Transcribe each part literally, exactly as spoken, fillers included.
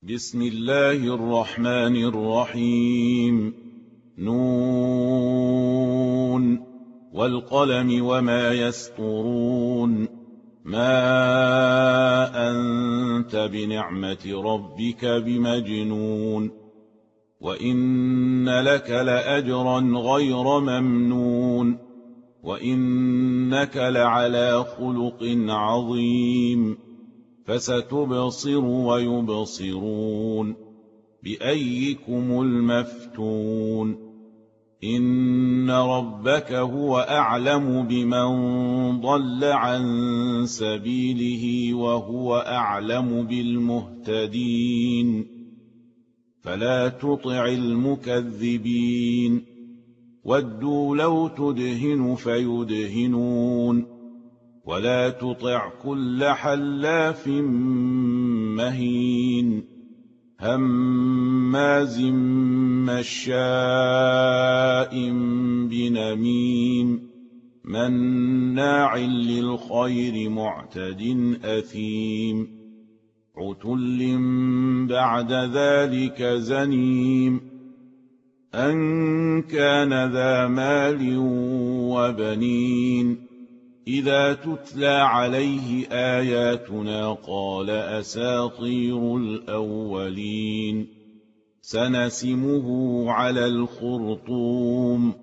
بسم الله الرحمن الرحيم. نون والقلم وما يسطرون. ما أنت بنعمة ربك بمجنون. وإن لك لأجرا غير ممنون. وإنك لعلى خلق عظيم. فستبصر ويبصرون بأيكم المفتون. إن ربك هو أعلم بمن ضل عن سبيله وهو أعلم بالمهتدين. فلا تطع المكذبين. ودوا لو تدهن فيدهنون. ولا تطع كل حلاف مهين هماز مشاء بنميم مناع للخير معتد أثيم عتل بعد ذلك زنيم أن كان ذا مال وبنين. إذا تتلى عليه آياتنا قال أساطير الأولين. سنسمه على الخرطوم.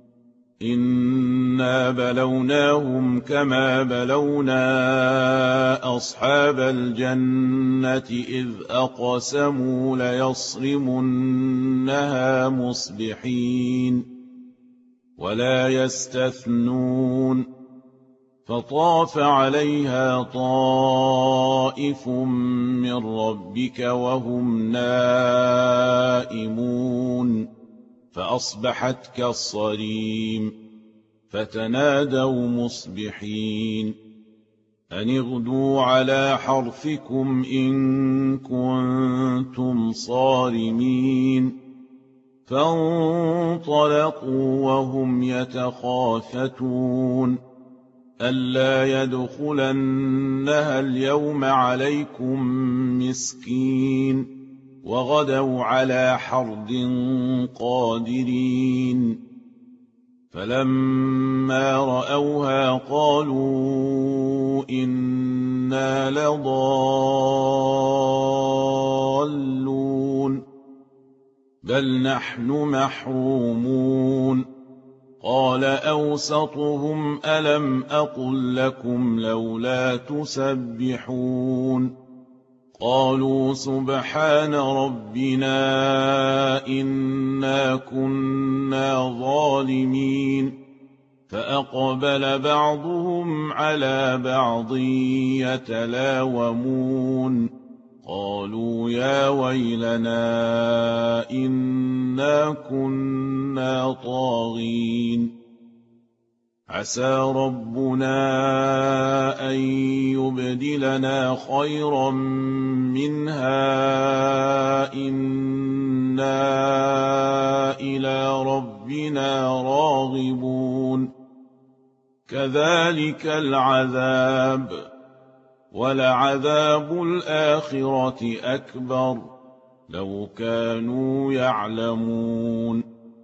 إنا بلوناهم كما بلونا أصحاب الجنة إذ أقسموا ليصرمنها مصبحين ولا يستثنون. فطاف عليها طائف من ربك وهم نائمون فأصبحت كالصريم. فتنادوا مصبحين أن اغدوا على حرثكم إن كنتم صارمين. فانطلقوا وهم يتخافتون ألا يدخلنها اليوم عليكم مسكين. وغدوا على حرد قادرين. فلما رأوها قالوا إنا لضالون بل نحن محرومون. قال أوسطهم ألم أقل لكم لولا تسبحون. قالوا سبحان ربنا إنا كنا ظالمين. فأقبل بعضهم على بعض يتلاومون قالوا يا ويلنا إنا كنا طاغين. عسى ربنا أن يبدلنا خيرا منها إنا إلى ربنا راغبون. كذلك العذاب ولعذاب الآخرة أكبر لو كانوا يعلمون.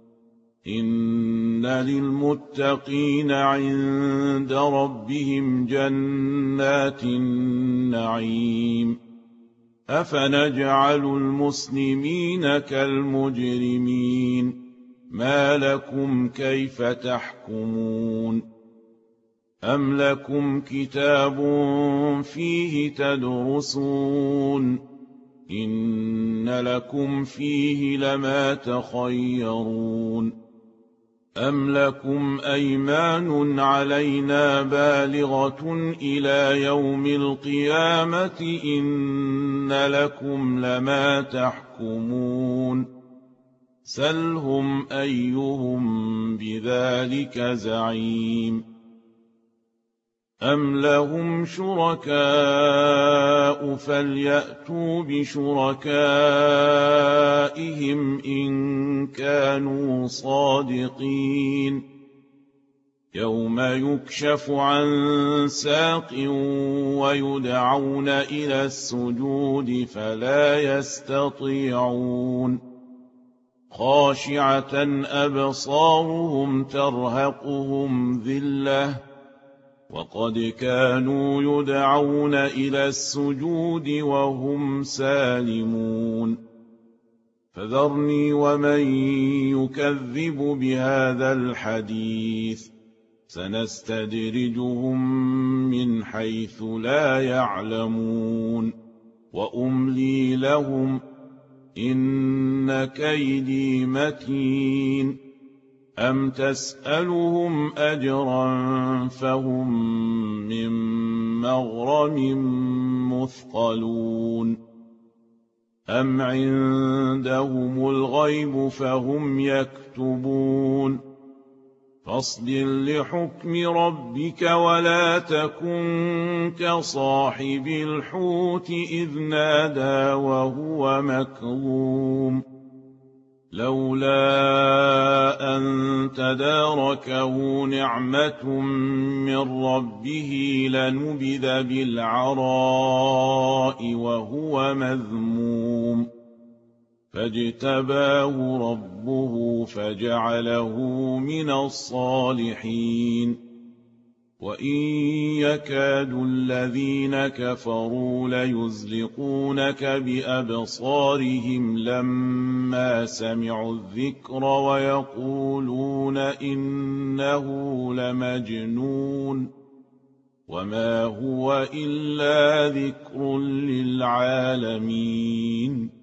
إن للمتقين عند ربهم جنات النعيم. أفنجعل المسلمين كالمجرمين ما لكم كيف تحكمون. أم لكم كتاب فيه تدرسون إن لكم فيه لما تخيرون. أم لكم أيمان علينا بالغة إلى يوم القيامة إن لكم لما تحكمون. سلهم أيهم بذلك زعيم. أم لهم شركاء فليأتوا بشركائهم إن كانوا صادقين. يوم يكشف عن ساق ويدعون إلى السجود فلا يستطيعون خاشعة أبصارهم ترهقهم ذلة وقد كانوا يدعون إلى السجود وهم سالمون فذرني ومن يكذب بهذا الحديث سنستدرجهم من حيث لا يعلمون وأملي لهم إن كيدي متين أم تسألهم أجرا فهم من مغرم مثقلون أم عندهم الغيب فهم يكتبون فاصبر لحكم ربك ولا تكن كصاحب الحوت إذ نادى وهو مكظوم لولا أن تداركه نعمة من ربه لنبذ بالعراء وهو مذموم فاجتباه ربه فجعله من الصالحين وإن يكاد الذين كفروا ليزلقونك بأبصارهم لما سمعوا الذكر ويقولون إنه لمجنون وما هو إلا ذكر للعالمين